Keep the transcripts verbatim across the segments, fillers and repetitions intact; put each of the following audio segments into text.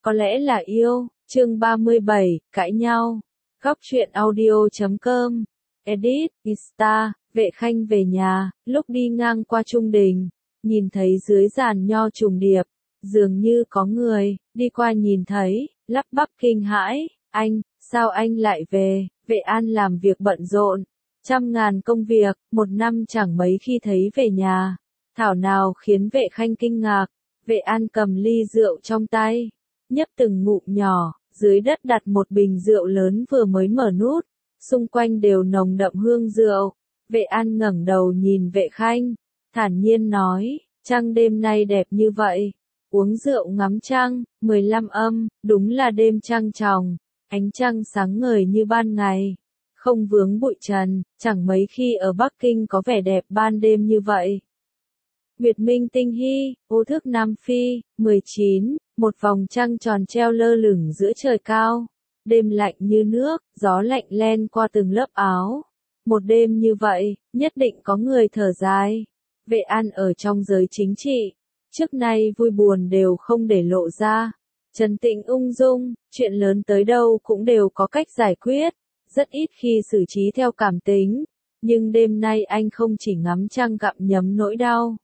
Có lẽ là yêu, chương ba mươi bảy, cãi nhau. Góc truyện audio chấm com. Edit, Insta, Vệ Khanh về nhà, lúc đi ngang qua Trung Đình, nhìn thấy dưới giàn nho trùng điệp, dường như có người, đi qua nhìn thấy, lắp bắp kinh hãi, anh, sao anh lại về? Vệ An làm việc bận rộn, trăm ngàn công việc, một năm chẳng mấy khi thấy về nhà. Thảo nào khiến Vệ Khanh kinh ngạc, Vệ An cầm ly rượu trong tay, nhấp từng ngụm nhỏ, dưới đất đặt một bình rượu lớn vừa mới mở nút, xung quanh đều nồng đậm hương rượu. Vệ An ngẩng đầu nhìn Vệ Khanh, thản nhiên nói, trăng đêm nay đẹp như vậy, uống rượu ngắm trăng, mười lăm âm, đúng là đêm trăng tròng, ánh trăng sáng ngời như ban ngày, không vướng bụi trần, chẳng mấy khi ở Bắc Kinh có vẻ đẹp ban đêm như vậy. Nguyệt Minh tinh hy, ô thước Nam Phi, mười chín, một vòng trăng tròn treo lơ lửng giữa trời cao. Đêm lạnh như nước, gió lạnh len qua từng lớp áo. Một đêm như vậy, nhất định có người thở dài. Vệ An ở trong giới chính trị, trước nay vui buồn đều không để lộ ra. Trấn tĩnh ung dung, chuyện lớn tới đâu cũng đều có cách giải quyết, rất ít khi xử trí theo cảm tính. Nhưng đêm nay anh không chỉ ngắm trăng gặm nhấm nỗi đau,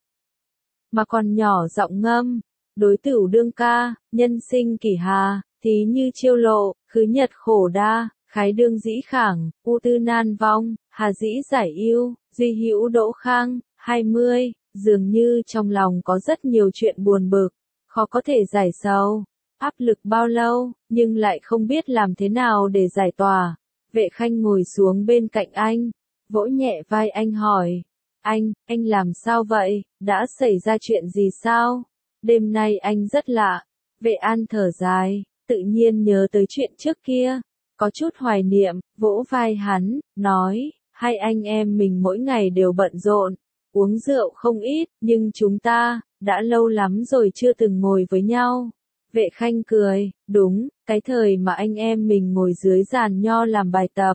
mà còn nhỏ giọng ngâm, đối tửu đương ca, nhân sinh kỷ hà, thí như chiêu lộ, khứ nhật khổ đa, khái đương dĩ khảng, u tư nan vong, hà dĩ giải yêu, duy hữu đỗ khang, hai mươi, dường như trong lòng có rất nhiều chuyện buồn bực, khó có thể giải sầu, áp lực bao lâu, nhưng lại không biết làm thế nào để giải tỏa. Vệ Khanh ngồi xuống bên cạnh anh, vỗ nhẹ vai anh hỏi, anh, anh làm sao vậy, đã xảy ra chuyện gì sao? Đêm nay anh rất lạ. Vệ An thở dài, tự nhiên nhớ tới chuyện trước kia, có chút hoài niệm, vỗ vai hắn, nói, hai anh em mình mỗi ngày đều bận rộn, uống rượu không ít, nhưng chúng ta, đã lâu lắm rồi chưa từng ngồi với nhau. Vệ Khanh cười, đúng, cái thời mà anh em mình ngồi dưới giàn nho làm bài tập,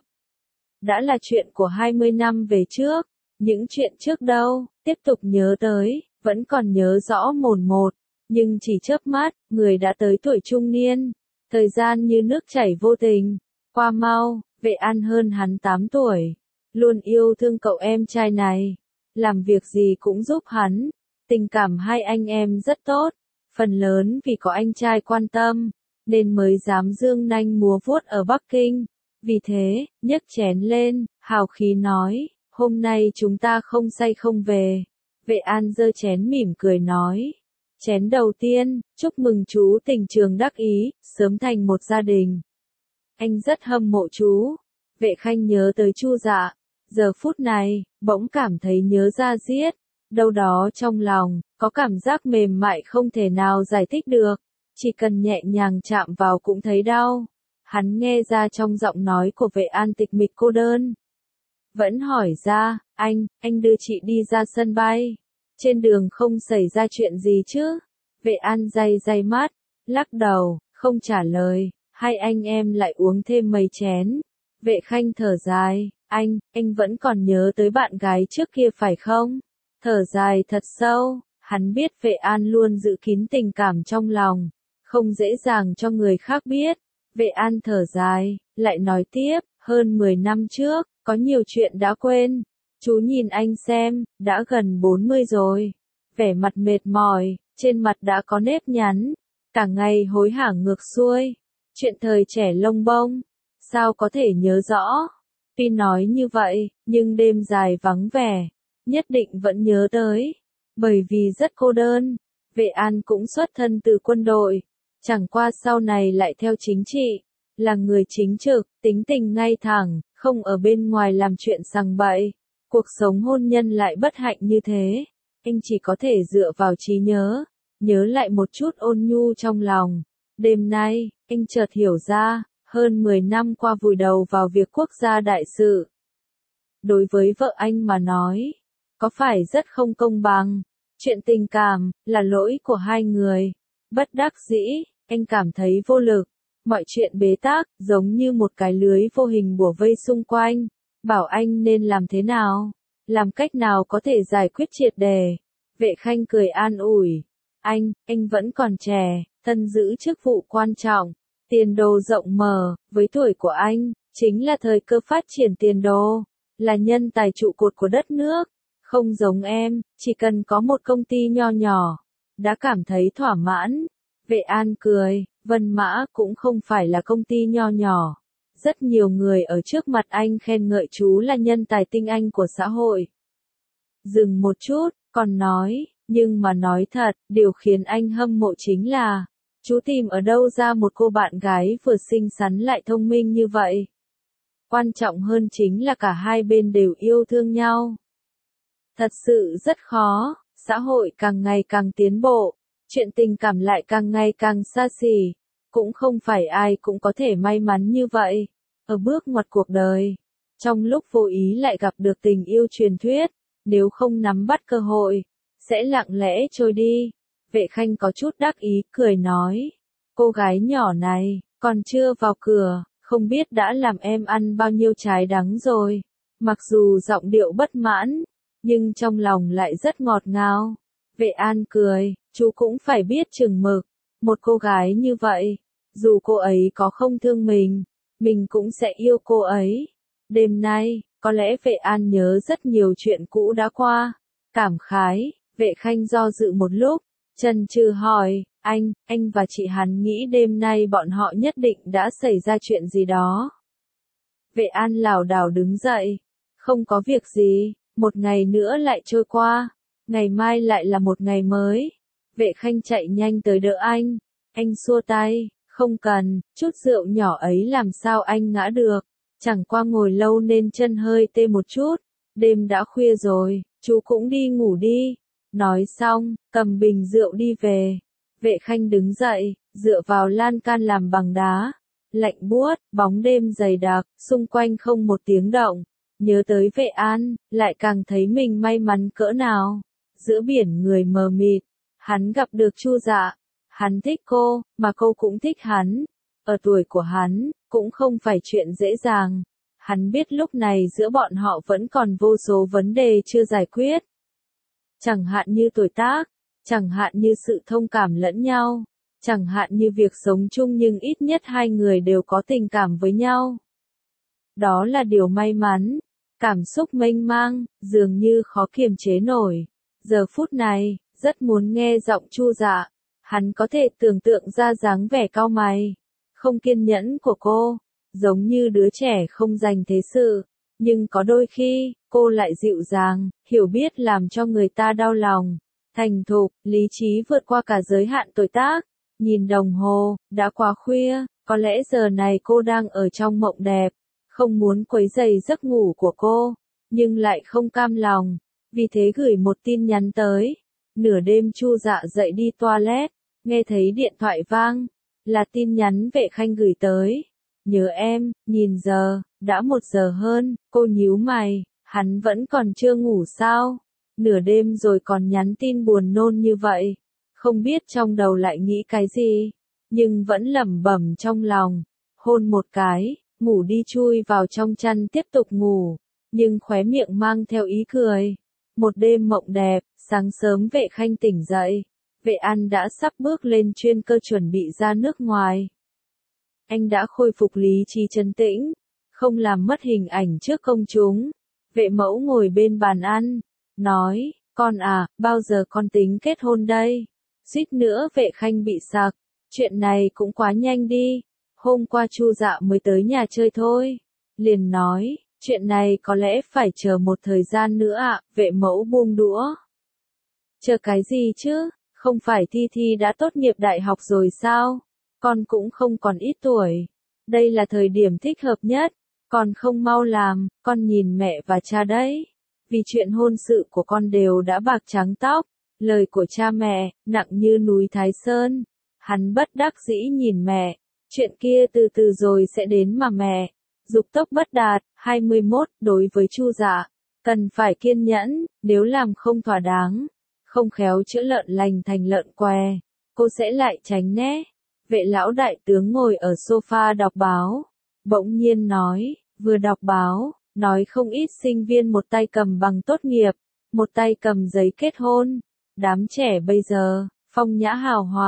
đã là chuyện của hai mươi năm về trước. Những chuyện trước đâu, tiếp tục nhớ tới, vẫn còn nhớ rõ mồn một, nhưng chỉ chớp mắt, người đã tới tuổi trung niên, thời gian như nước chảy vô tình, qua mau. Vệ An hơn hắn tám tuổi, luôn yêu thương cậu em trai này, làm việc gì cũng giúp hắn, tình cảm hai anh em rất tốt, phần lớn vì có anh trai quan tâm, nên mới dám dương nanh múa vuốt ở Bắc Kinh, vì thế, nhấc chén lên, hào khí nói, hôm nay chúng ta không say không về. Vệ An giơ chén mỉm cười nói, chén đầu tiên, chúc mừng chú tình trường đắc ý, sớm thành một gia đình. Anh rất hâm mộ chú. Vệ Khanh nhớ tới Chu Dạ, giờ phút này, bỗng cảm thấy nhớ ra giết, đâu đó trong lòng, có cảm giác mềm mại không thể nào giải thích được, chỉ cần nhẹ nhàng chạm vào cũng thấy đau. Hắn nghe ra trong giọng nói của Vệ An tịch mịch cô đơn. Vẫn hỏi ra, anh, anh đưa chị đi ra sân bay. Trên đường không xảy ra chuyện gì chứ? Vệ An day day mắt, lắc đầu, không trả lời. Hai anh em lại uống thêm mấy chén. Vệ Khanh thở dài, anh, anh vẫn còn nhớ tới bạn gái trước kia phải không? Thở dài thật sâu, hắn biết Vệ An luôn giữ kín tình cảm trong lòng, không dễ dàng cho người khác biết. Vệ An thở dài, lại nói tiếp, hơn mười năm trước, có nhiều chuyện đã quên. Chú nhìn anh xem, đã gần bốn mươi rồi. Vẻ mặt mệt mỏi, trên mặt đã có nếp nhăn, cả ngày hối hả ngược xuôi. Chuyện thời trẻ lông bông, sao có thể nhớ rõ? Tuy nói như vậy, nhưng đêm dài vắng vẻ, nhất định vẫn nhớ tới. Bởi vì rất cô đơn, Vệ An cũng xuất thân từ quân đội, chẳng qua sau này lại theo chính trị, là người chính trực, tính tình ngay thẳng, không ở bên ngoài làm chuyện sằng bậy. Cuộc sống hôn nhân lại bất hạnh như thế, anh chỉ có thể dựa vào trí nhớ, nhớ lại một chút ôn nhu trong lòng. Đêm nay, anh chợt hiểu ra, hơn mười năm qua vùi đầu vào việc quốc gia đại sự. Đối với vợ anh mà nói, có phải rất không công bằng? Chuyện tình cảm, là lỗi của hai người. Bất đắc dĩ, anh cảm thấy vô lực. Mọi chuyện bế tắc, giống như một cái lưới vô hình bủa vây xung quanh. Bảo anh nên làm thế nào? Làm cách nào có thể giải quyết triệt đề? Vệ Khanh cười an ủi. Anh, anh vẫn còn trẻ, tân giữ chức vụ quan trọng, tiền đồ rộng mở, với tuổi của anh, chính là thời cơ phát triển tiền đồ, là nhân tài trụ cột của đất nước. Không giống em, chỉ cần có một công ty nho nhỏ, đã cảm thấy thỏa mãn. Vệ An cười, Vân Mã cũng không phải là công ty nho nhỏ. Rất nhiều người ở trước mặt anh khen ngợi chú là nhân tài tinh anh của xã hội. Dừng một chút, còn nói, nhưng mà nói thật, điều khiến anh hâm mộ chính là, chú tìm ở đâu ra một cô bạn gái vừa xinh xắn lại thông minh như vậy. Quan trọng hơn chính là cả hai bên đều yêu thương nhau. Thật sự rất khó, xã hội càng ngày càng tiến bộ, chuyện tình cảm lại càng ngày càng xa xỉ, cũng không phải ai cũng có thể may mắn như vậy. Ở bước ngoặt cuộc đời, trong lúc vô ý lại gặp được tình yêu truyền thuyết, nếu không nắm bắt cơ hội, sẽ lặng lẽ trôi đi. Vệ Khanh có chút đắc ý, cười nói, cô gái nhỏ này, còn chưa vào cửa, không biết đã làm em ăn bao nhiêu trái đắng rồi. Mặc dù giọng điệu bất mãn, nhưng trong lòng lại rất ngọt ngào. Vệ An cười, chú cũng phải biết chừng mực, một cô gái như vậy, dù cô ấy có không thương mình, mình cũng sẽ yêu cô ấy. Đêm nay, có lẽ Vệ An nhớ rất nhiều chuyện cũ đã qua, cảm khái. Vệ Khanh do dự một lúc, chần chừ hỏi, anh, anh và chị hắn nghĩ đêm nay bọn họ nhất định đã xảy ra chuyện gì đó. Vệ An lảo đảo đứng dậy, không có việc gì, một ngày nữa lại trôi qua, ngày mai lại là một ngày mới. Vệ Khanh chạy nhanh tới đỡ anh, anh xua tay, không cần, chút rượu nhỏ ấy làm sao anh ngã được, chẳng qua ngồi lâu nên chân hơi tê một chút, đêm đã khuya rồi, chú cũng đi ngủ đi. Nói xong, cầm bình rượu đi về. Vệ Khanh đứng dậy, dựa vào lan can làm bằng đá. Lạnh buốt, bóng đêm dày đặc, xung quanh không một tiếng động. Nhớ tới Vệ An, lại càng thấy mình may mắn cỡ nào. Giữa biển người mờ mịt, hắn gặp được Chu Dạ. Hắn thích cô, mà cô cũng thích hắn. Ở tuổi của hắn, cũng không phải chuyện dễ dàng. Hắn biết lúc này giữa bọn họ vẫn còn vô số vấn đề chưa giải quyết. Chẳng hạn như tuổi tác, chẳng hạn như sự thông cảm lẫn nhau, chẳng hạn như việc sống chung nhưng ít nhất hai người đều có tình cảm với nhau. Đó là điều may mắn, cảm xúc mênh mang, dường như khó kiềm chế nổi. Giờ phút này, rất muốn nghe giọng Chu Dạ, hắn có thể tưởng tượng ra dáng vẻ cau mày, không kiên nhẫn của cô, giống như đứa trẻ không dành thế sự. Nhưng có đôi khi, cô lại dịu dàng, hiểu biết làm cho người ta đau lòng, thành thục, lý trí vượt qua cả giới hạn tuổi tác. Nhìn đồng hồ, đã quá khuya, có lẽ giờ này cô đang ở trong mộng đẹp, không muốn quấy rầy giấc ngủ của cô, nhưng lại không cam lòng, vì thế gửi một tin nhắn tới. Nửa đêm Chu Dạ dậy đi toilet, nghe thấy điện thoại vang, là tin nhắn Vệ Khanh gửi tới. Nhớ em, nhìn giờ, đã một giờ hơn, cô nhíu mày, hắn vẫn còn chưa ngủ sao? Nửa đêm rồi còn nhắn tin buồn nôn như vậy, không biết trong đầu lại nghĩ cái gì, nhưng vẫn lẩm bẩm trong lòng, hôn một cái, ngủ đi chui vào trong chăn tiếp tục ngủ, nhưng khóe miệng mang theo ý cười. Một đêm mộng đẹp, sáng sớm Vệ Khanh tỉnh dậy, Vệ An đã sắp bước lên chuyên cơ chuẩn bị ra nước ngoài. Anh đã khôi phục lý trí trấn tĩnh, không làm mất hình ảnh trước công chúng. Vệ Mẫu ngồi bên bàn ăn, nói, con à, bao giờ con tính kết hôn đây? Suýt nữa Vệ Khanh bị sặc, chuyện này cũng quá nhanh đi, hôm qua Chu Dạ mới tới nhà chơi thôi. Liền nói, chuyện này có lẽ phải chờ một thời gian nữa ạ. Vệ Mẫu buông đũa. Chờ cái gì chứ, không phải Thi Thi đã tốt nghiệp đại học rồi sao? Con cũng không còn ít tuổi. Đây là thời điểm thích hợp nhất. Con không mau làm, con nhìn mẹ và cha đấy. Vì chuyện hôn sự của con đều đã bạc trắng tóc. Lời của cha mẹ, nặng như núi Thái Sơn. Hắn bất đắc dĩ nhìn mẹ. Chuyện kia từ từ rồi sẽ đến mà mẹ. Dục tốc bất đạt. hai mươi mốt, đối với Chu Dạ, cần phải kiên nhẫn, nếu làm không thỏa đáng, không khéo chữa lợn lành thành lợn què, cô sẽ lại tránh né. Vệ lão đại tướng ngồi ở sofa đọc báo, bỗng nhiên nói, vừa đọc báo, nói không ít sinh viên một tay cầm bằng tốt nghiệp, một tay cầm giấy kết hôn. Đám trẻ bây giờ, phong nhã hào hòa,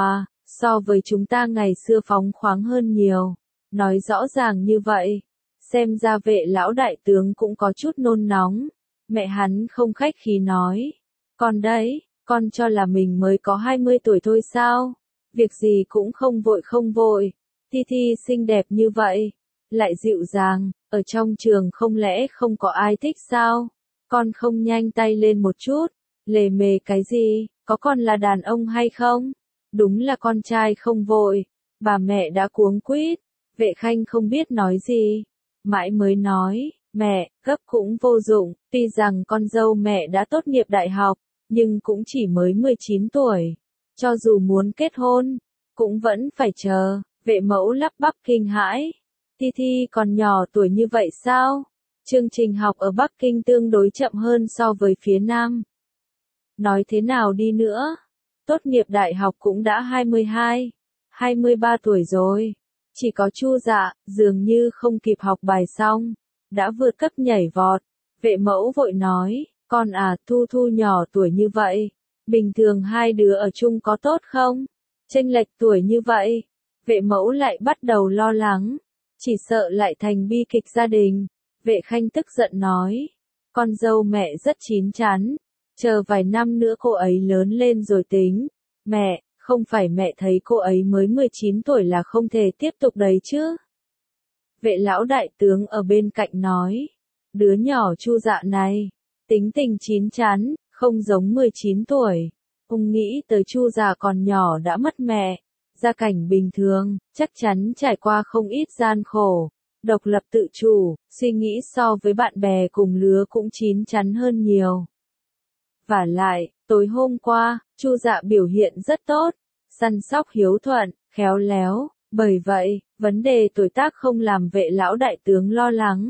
so với chúng ta ngày xưa phóng khoáng hơn nhiều. Nói rõ ràng như vậy, xem ra Vệ lão đại tướng cũng có chút nôn nóng. Mẹ hắn không khách khí nói, con đấy, con cho là mình mới có hai mươi tuổi thôi sao? Việc gì cũng không vội không vội. Thi Thi xinh đẹp như vậy, lại dịu dàng, ở trong trường không lẽ không có ai thích sao? Con không nhanh tay lên một chút, lề mề cái gì, có con là đàn ông hay không? Đúng là con trai không vội. Bà mẹ đã cuống quýt, Vệ Khanh không biết nói gì, mãi mới nói, mẹ, gấp cũng vô dụng, tuy rằng con dâu mẹ đã tốt nghiệp đại học, nhưng cũng chỉ mới mười chín tuổi. Cho dù muốn kết hôn, cũng vẫn phải chờ. Vệ mẫu lắp bắp kinh hãi. Thi Thi còn nhỏ tuổi như vậy sao? Chương trình học ở Bắc Kinh tương đối chậm hơn so với phía Nam. Nói thế nào đi nữa, tốt nghiệp đại học cũng đã hai mươi hai, hai mươi ba tuổi rồi. Chỉ có Chu Dạ, dường như không kịp học bài xong, đã vượt cấp nhảy vọt. Vệ mẫu vội nói, con à, Thu Thu nhỏ tuổi như vậy, bình thường hai đứa ở chung có tốt không? Chênh lệch tuổi như vậy, Vệ mẫu lại bắt đầu lo lắng, chỉ sợ lại thành bi kịch gia đình. Vệ Khanh tức giận nói, con dâu mẹ rất chín chắn, chờ vài năm nữa cô ấy lớn lên rồi tính. Mẹ, không phải mẹ thấy cô ấy mới mười chín tuổi là không thể tiếp tục đấy chứ? Vệ lão đại tướng ở bên cạnh nói, đứa nhỏ Chu Dạ này, tính tình chín chắn, không giống mười chín tuổi. Ông nghĩ tới Chu Dạ còn nhỏ đã mất mẹ, gia cảnh bình thường, chắc chắn trải qua không ít gian khổ, độc lập tự chủ, suy nghĩ so với bạn bè cùng lứa cũng chín chắn hơn nhiều. Vả lại, tối hôm qua, Chu Dạ biểu hiện rất tốt, săn sóc hiếu thuận, khéo léo, bởi vậy, vấn đề tuổi tác không làm Vệ lão đại tướng lo lắng.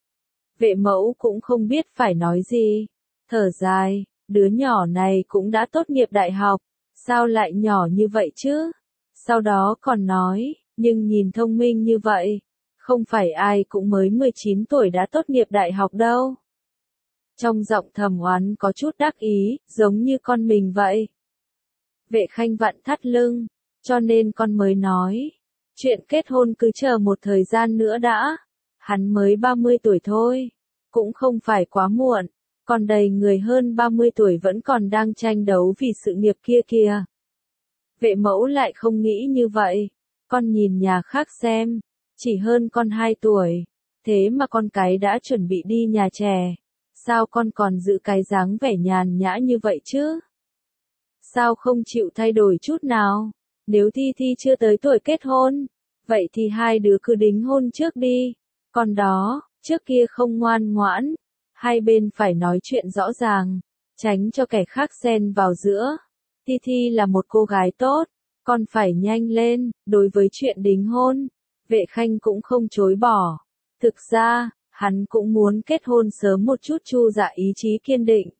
Vệ mẫu cũng không biết phải nói gì, thở dài, đứa nhỏ này cũng đã tốt nghiệp đại học, sao lại nhỏ như vậy chứ? Sau đó còn nói, nhưng nhìn thông minh như vậy, không phải ai cũng mới mười chín tuổi đã tốt nghiệp đại học đâu. Trong giọng thầm oán có chút đắc ý, giống như con mình vậy. Vệ Khanh vặn thắt lưng, cho nên con mới nói, chuyện kết hôn cứ chờ một thời gian nữa đã. Hắn mới ba mươi tuổi thôi, cũng không phải quá muộn, còn đầy người hơn ba mươi tuổi vẫn còn đang tranh đấu vì sự nghiệp kia kìa. Vệ mẫu lại không nghĩ như vậy, con nhìn nhà khác xem, chỉ hơn con hai tuổi, thế mà con cái đã chuẩn bị đi nhà trẻ, sao con còn giữ cái dáng vẻ nhàn nhã như vậy chứ? Sao không chịu thay đổi chút nào? Nếu Thi Thi chưa tới tuổi kết hôn, vậy thì hai đứa cứ đính hôn trước đi. Còn đó, trước kia không ngoan ngoãn, hai bên phải nói chuyện rõ ràng, tránh cho kẻ khác xen vào giữa. Thi Thi là một cô gái tốt, con phải nhanh lên. Đối với chuyện đính hôn, Vệ Khanh cũng không chối bỏ. Thực ra, hắn cũng muốn kết hôn sớm một chút. Chu Dạ ý chí kiên định,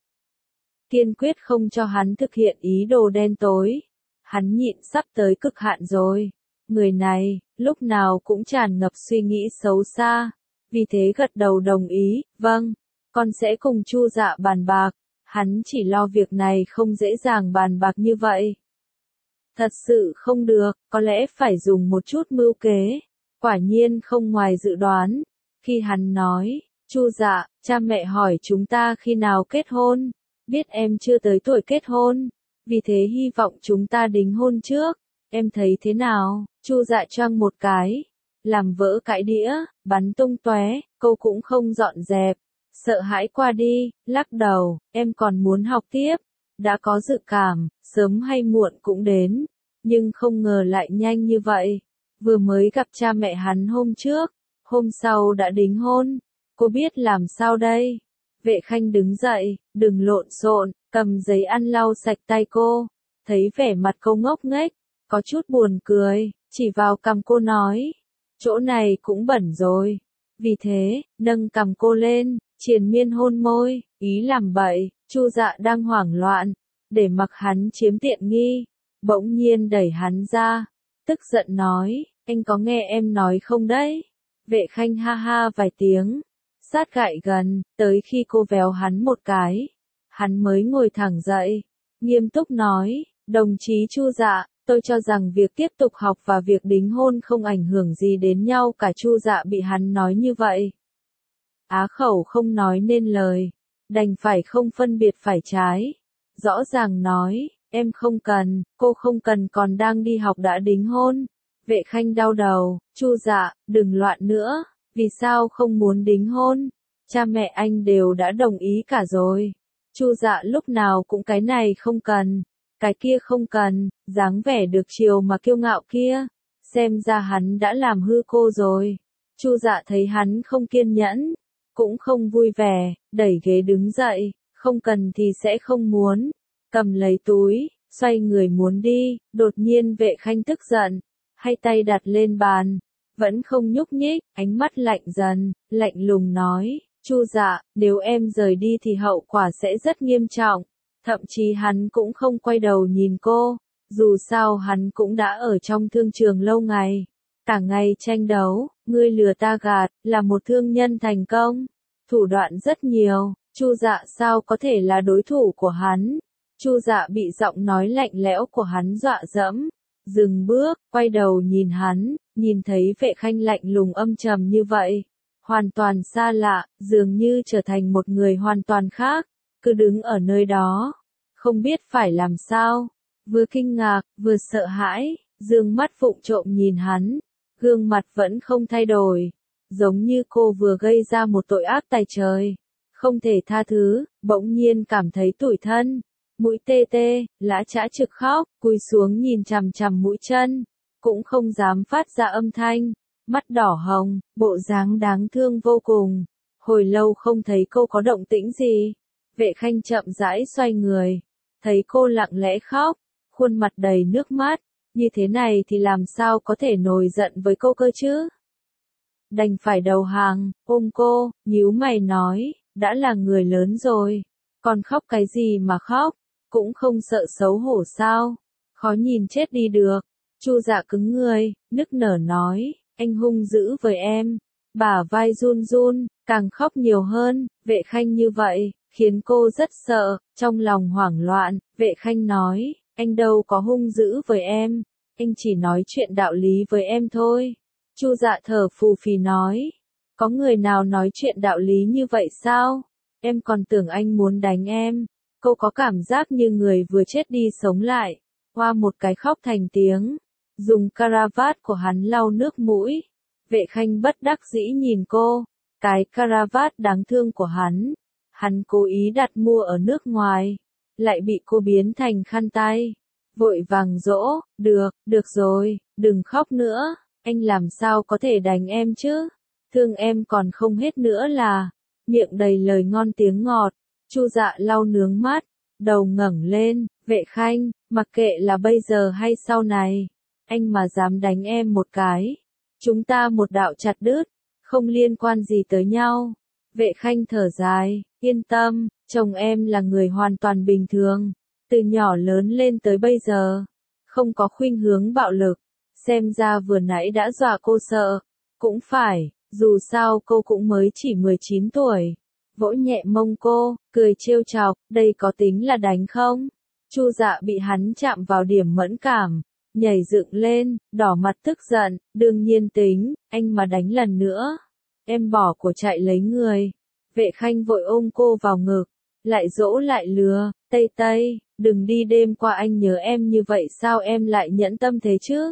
kiên quyết không cho hắn thực hiện ý đồ đen tối. Hắn nhịn sắp tới cực hạn rồi. Người này, lúc nào cũng tràn ngập suy nghĩ xấu xa, vì thế gật đầu đồng ý, vâng, con sẽ cùng Chu Dạ bàn bạc. Hắn chỉ lo việc này không dễ dàng bàn bạc như vậy. Thật sự không được, có lẽ phải dùng một chút mưu kế. Quả nhiên không ngoài dự đoán. Khi hắn nói, Chu Dạ, cha mẹ hỏi chúng ta khi nào kết hôn, biết em chưa tới tuổi kết hôn, vì thế hy vọng chúng ta đính hôn trước, em thấy thế nào? Chu Dạ choang một cái, làm vỡ cái đĩa, bắn tung tóe, câu cũng không dọn dẹp, sợ hãi qua đi, lắc đầu, em còn muốn học tiếp, đã có dự cảm, sớm hay muộn cũng đến, nhưng không ngờ lại nhanh như vậy. Vừa mới gặp cha mẹ hắn hôm trước, hôm sau đã đính hôn, cô biết làm sao đây? Vệ Khanh đứng dậy, đừng lộn xộn, cầm giấy ăn lau sạch tay cô, thấy vẻ mặt cô ngốc nghếch, có chút buồn cười, chỉ vào cằm cô nói, chỗ này cũng bẩn rồi. Vì thế, nâng cằm cô lên, triền miên hôn môi, ý làm bậy. Chu Dạ đang hoảng loạn, để mặc hắn chiếm tiện nghi, bỗng nhiên đẩy hắn ra, tức giận nói, anh có nghe em nói không đấy? Vệ Khanh ha ha vài tiếng, sát gại gần, tới khi cô véo hắn một cái, hắn mới ngồi thẳng dậy, nghiêm túc nói, đồng chí Chu Dạ, Tôi cho rằng việc tiếp tục học và việc đính hôn không ảnh hưởng gì đến nhau cả. Chu Dạ bị hắn nói như vậy, á khẩu không nói nên lời, đành phải không phân biệt phải trái. Rõ ràng nói, em không cần, cô không cần, còn đang đi học đã đính hôn. Vệ Khanh đau đầu, Chu Dạ, đừng loạn nữa, vì sao không muốn đính hôn? Cha mẹ anh đều đã đồng ý cả rồi. Chu Dạ lúc nào cũng cái này không cần, cái kia không cần, dáng vẻ được chiều mà kiêu ngạo kia, xem ra hắn đã làm hư cô rồi. Chu Dạ thấy hắn không kiên nhẫn, cũng không vui vẻ, đẩy ghế đứng dậy, không cần thì sẽ không muốn, cầm lấy túi, xoay người muốn đi. Đột nhiên Vệ Khanh tức giận, hai tay đặt lên bàn, vẫn không nhúc nhích, ánh mắt lạnh dần, lạnh lùng nói, Chu Dạ, nếu em rời đi thì hậu quả sẽ rất nghiêm trọng. Thậm chí hắn cũng không quay đầu nhìn cô, dù sao hắn cũng đã ở trong thương trường lâu ngày, cả ngày tranh đấu, ngươi lừa ta gạt, là một thương nhân thành công, thủ đoạn rất nhiều. Chu Dạ sao có thể là đối thủ của hắn? Chu Dạ bị giọng nói lạnh lẽo của hắn dọa dẫm, dừng bước, quay đầu nhìn hắn, nhìn thấy Vệ Khanh lạnh lùng âm trầm như vậy, hoàn toàn xa lạ, dường như trở thành một người hoàn toàn khác, cứ đứng ở nơi đó, không biết phải làm sao, vừa kinh ngạc, vừa sợ hãi, dương mắt vụng trộm nhìn hắn, gương mặt vẫn không thay đổi, giống như cô vừa gây ra một tội ác tày trời, không thể tha thứ. Bỗng nhiên cảm thấy tủi thân, mũi tê tê, lã chã trực khóc, cúi xuống nhìn chằm chằm mũi chân, cũng không dám phát ra âm thanh, mắt đỏ hồng, bộ dáng đáng thương vô cùng. Hồi lâu không thấy cô có động tĩnh gì. Vệ Khanh chậm rãi xoay người, thấy cô lặng lẽ khóc, khuôn mặt đầy nước mắt, như thế này thì làm sao có thể nổi giận với cô cơ chứ? Đành phải đầu hàng, ôm cô, nhíu mày nói, đã là người lớn rồi, còn khóc cái gì mà khóc, cũng không sợ xấu hổ sao? Khó nhìn chết đi được. Chu Dạ cứng người, nức nở nói, anh hung dữ với em. Bả vai run run, càng khóc nhiều hơn. Vệ Khanh như vậy, khiến cô rất sợ, trong lòng hoảng loạn. Vệ Khanh nói, anh đâu có hung dữ với em, anh chỉ nói chuyện đạo lý với em thôi. Chu Dạ thở phù phì nói, có người nào nói chuyện đạo lý như vậy sao? Em còn tưởng anh muốn đánh em. Cô có cảm giác như người vừa chết đi sống lại, hoa một cái khóc thành tiếng, dùng caravat của hắn lau nước mũi. Vệ Khanh bất đắc dĩ nhìn cô, cái caravat đáng thương của hắn, hắn cố ý đặt mua ở nước ngoài, lại bị cô biến thành khăn tay. Vội vàng dỗ, được, được rồi, đừng khóc nữa, anh làm sao có thể đánh em chứ, thương em còn không hết nữa là, miệng đầy lời ngon tiếng ngọt. Chu Dạ lau nướng mắt, đầu ngẩng lên, Vệ Khanh, mặc kệ là bây giờ hay sau này, anh mà dám đánh em một cái, chúng ta một đạo chặt đứt, không liên quan gì tới nhau. Vệ Khanh thở dài, yên tâm, chồng em là người hoàn toàn bình thường, từ nhỏ lớn lên tới bây giờ, không có khuynh hướng bạo lực, xem ra vừa nãy đã dọa cô sợ, cũng phải, dù sao cô cũng mới chỉ mười chín tuổi. Vỗ nhẹ mông cô, cười trêu chọc, đây có tính là đánh không? Chu Dạ bị hắn chạm vào điểm mẫn cảm, nhảy dựng lên, đỏ mặt tức giận, đương nhiên tính, anh mà đánh lần nữa, em bỏ của chạy lấy người. Vệ Khanh vội ôm cô vào ngực, lại dỗ lại lừa, Tây Tây, đừng đi, đêm qua anh nhớ em như vậy sao em lại nhẫn tâm thế chứ?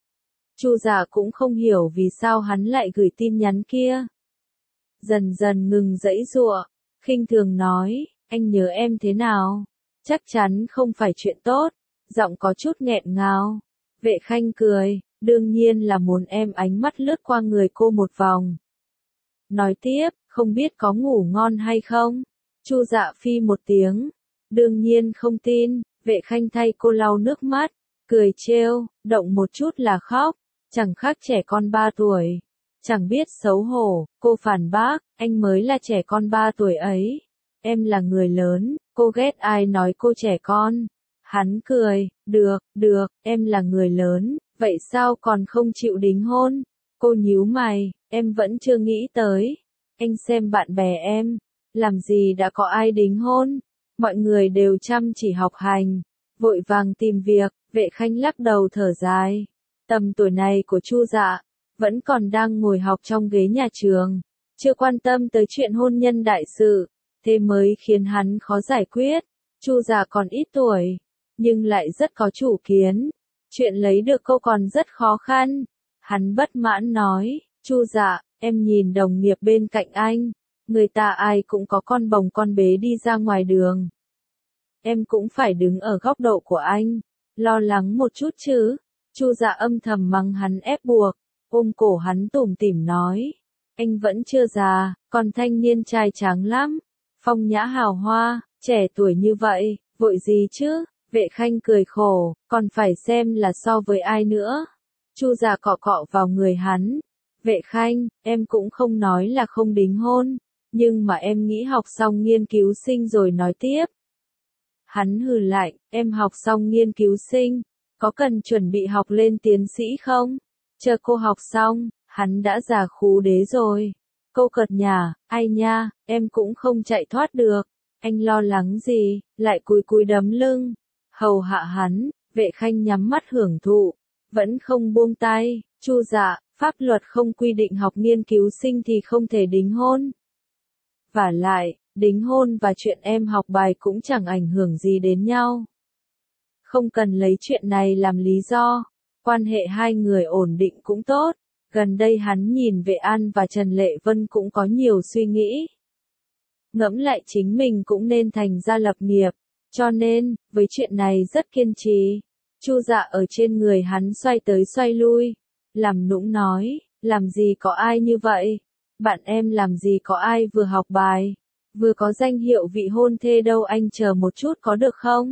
Chu Dạ cũng không hiểu vì sao hắn lại gửi tin nhắn kia. Dần dần ngừng giãy giụa, khinh thường nói, anh nhớ em thế nào? Chắc chắn không phải chuyện tốt, giọng có chút nghẹn ngào. Vệ Khanh cười, đương nhiên là muốn em. Ánh mắt lướt qua người cô một vòng. Nói tiếp, không biết có ngủ ngon hay không? Chu Dạ phi một tiếng, đương nhiên không tin. Vệ Khanh thay cô lau nước mắt, cười trêu, động một chút là khóc, chẳng khác trẻ con ba tuổi. Chẳng biết xấu hổ, cô phản bác, anh mới là trẻ con ba tuổi ấy. Em là người lớn, cô ghét ai nói cô trẻ con. Hắn cười, được, được, em là người lớn, vậy sao còn không chịu đính hôn? Cô nhíu mày, em vẫn chưa nghĩ tới. Anh xem bạn bè em, làm gì đã có ai đính hôn. Mọi người đều chăm chỉ học hành, vội vàng tìm việc, Vệ Khanh lắc đầu thở dài. Tầm tuổi này của Chu Dạ, vẫn còn đang ngồi học trong ghế nhà trường, chưa quan tâm tới chuyện hôn nhân đại sự, thế mới khiến hắn khó giải quyết. Chu Dạ còn ít tuổi, nhưng lại rất có chủ kiến. Chuyện lấy được cô còn rất khó khăn. Hắn bất mãn nói, Chu Dạ, em nhìn đồng nghiệp bên cạnh anh, người ta ai cũng có con bồng con bế đi ra ngoài đường. Em cũng phải đứng ở góc độ của anh, lo lắng một chút chứ. Chu Dạ âm thầm mắng hắn ép buộc, ôm cổ hắn tủm tỉm nói, anh vẫn chưa già, còn thanh niên trai tráng lắm, phong nhã hào hoa, trẻ tuổi như vậy, vội gì chứ? Vệ Khanh cười khổ, còn phải xem là so với ai nữa. Chu Dạ cọ cọ vào người hắn. Vệ Khanh, em cũng không nói là không đính hôn, nhưng mà em nghĩ học xong nghiên cứu sinh rồi nói tiếp. Hắn hừ lạnh, em học xong nghiên cứu sinh, có cần chuẩn bị học lên tiến sĩ không? Chờ cô học xong, hắn đã già khú đế rồi. Câu cợt nhả, ai nha, em cũng không chạy thoát được. Anh lo lắng gì, lại cúi cúi đấm lưng. Hầu hạ hắn, Vệ Khanh nhắm mắt hưởng thụ, vẫn không buông tay. Chu Dạ, pháp luật không quy định học nghiên cứu sinh thì không thể đính hôn. Vả lại, đính hôn và chuyện em học bài cũng chẳng ảnh hưởng gì đến nhau. Không cần lấy chuyện này làm lý do, quan hệ hai người ổn định cũng tốt. Gần đây hắn nhìn Vệ An và Trần Lệ Vân cũng có nhiều suy nghĩ. Ngẫm lại chính mình cũng nên thành gia lập nghiệp, cho nên, với chuyện này rất kiên trì. Chu Dạ ở trên người hắn xoay tới xoay lui, làm nũng nói, làm gì có ai như vậy, bạn em làm gì có ai vừa học bài, vừa có danh hiệu vị hôn thê đâu, anh chờ một chút có được không?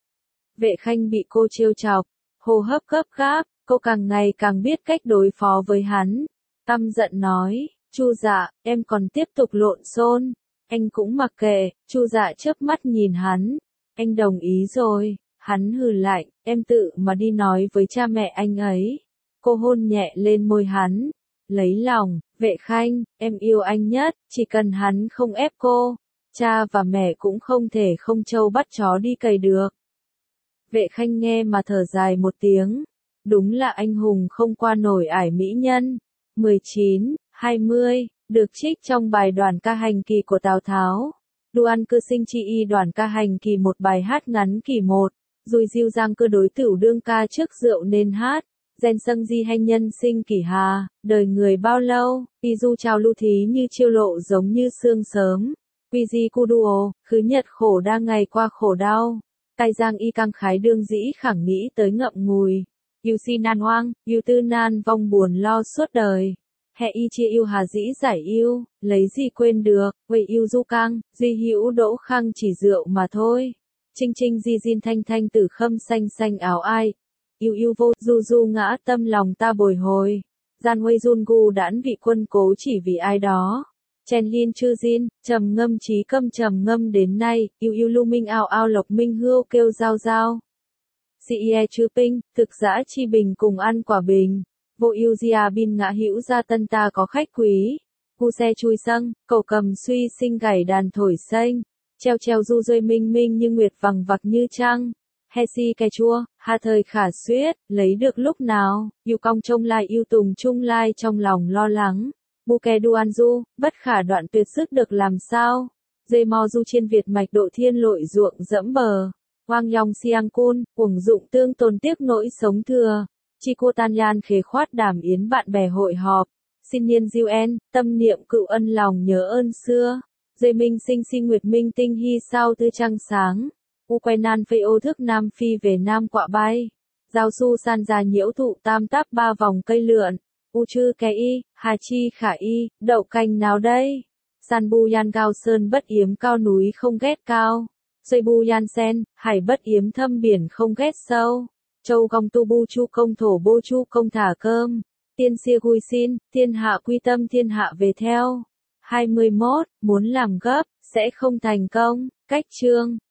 Vệ Khanh bị cô trêu chọc, hô hấp gấp gáp, cô càng ngày càng biết cách đối phó với hắn. Căm giận nói, Chu Dạ, em còn tiếp tục lộn xôn, anh cũng mặc kệ. Chu Dạ chớp mắt nhìn hắn, anh đồng ý rồi. Hắn hừ lạnh, em tự mà đi nói với cha mẹ anh ấy. Cô hôn nhẹ lên môi hắn, lấy lòng, Vệ Khanh, em yêu anh nhất, chỉ cần hắn không ép cô, cha và mẹ cũng không thể không trâu bắt chó đi cày được. Vệ Khanh nghe mà thở dài một tiếng, đúng là anh hùng không qua nổi ải mỹ nhân. mười chín, hai mươi, được trích trong bài đoàn ca hành kỳ của Tào Tháo. Đoan cư sinh chi y đoàn ca hành kỳ, một bài hát ngắn kỳ một. Rồi diêu giang cơ đối tửu đương ca trước rượu nên hát. Gen sâng di hành nhân sinh kỷ hà, đời người bao lâu, y du trao lưu thí như chiêu lộ giống như sương sớm. Quy di cu đùa, khứ nhật khổ đa ngày qua khổ đau. Cai giang y căng khái đương dĩ khẳng nghĩ tới ngậm ngùi. Yêu si nan hoang, yêu tư nan vong buồn lo suốt đời. Hệ y chia yêu hà dĩ giải yêu, lấy gì quên được, vậy yêu du căng, duy hữu đỗ khang chỉ rượu mà thôi. Trinh trinh di diên thanh thanh tử khâm xanh xanh áo ai. Yêu yêu vô, du du ngã tâm lòng ta bồi hồi. Gian huây run gu đãn vị quân cố chỉ vì ai đó. Chen liên chư diên, trầm ngâm trí câm trầm ngâm đến nay. Yêu yêu lưu minh ao ao lộc minh hưu kêu giao giao. Si e chư pinh, thực giã chi bình cùng ăn quả bình. Vô yêu gia bin ngã hữu gia tân ta có khách quý. Hu xe chui sâng, cầu cầm suy sinh gảy đàn thổi xanh. Treo treo du rơi minh minh như nguyệt vằng vặc như trăng. He si cay chua, hà thời khả suyết, lấy được lúc nào, yêu cong trông lai yêu tùng chung lai trong lòng lo lắng. Bu ke du an du, bất khả đoạn tuyệt sức được làm sao. Dây mo du trên Việt mạch độ thiên lội ruộng dẫm bờ. Hoang yong siang cun, uổng dụng tương tồn tiếc nỗi sống thừa. Chi cô tan yan khế khoát đàm yến bạn bè hội họp. Xin niên diêu en, tâm niệm cựu ân lòng nhớ ơn xưa. Dây minh sinh sinh nguyệt minh tinh hy sao tư trăng sáng. U quay nan phê ô thức nam phi về nam quạ bay. Giao su san già nhiễu thụ tam tác ba vòng cây lượn. U chư cái y, hà chi khả y, đậu cành nào đây? San bu yan cao sơn bất yếm cao núi không ghét cao. Xây bu yan sen, hải bất yếm thâm biển không ghét sâu. Châu gong tu bu chu công thổ bô chu công thả cơm. Tiên xia gui xin, thiên hạ quy tâm thiên hạ về theo. hai mươi mốt, muốn làm gấp, sẽ không thành công. Cách chương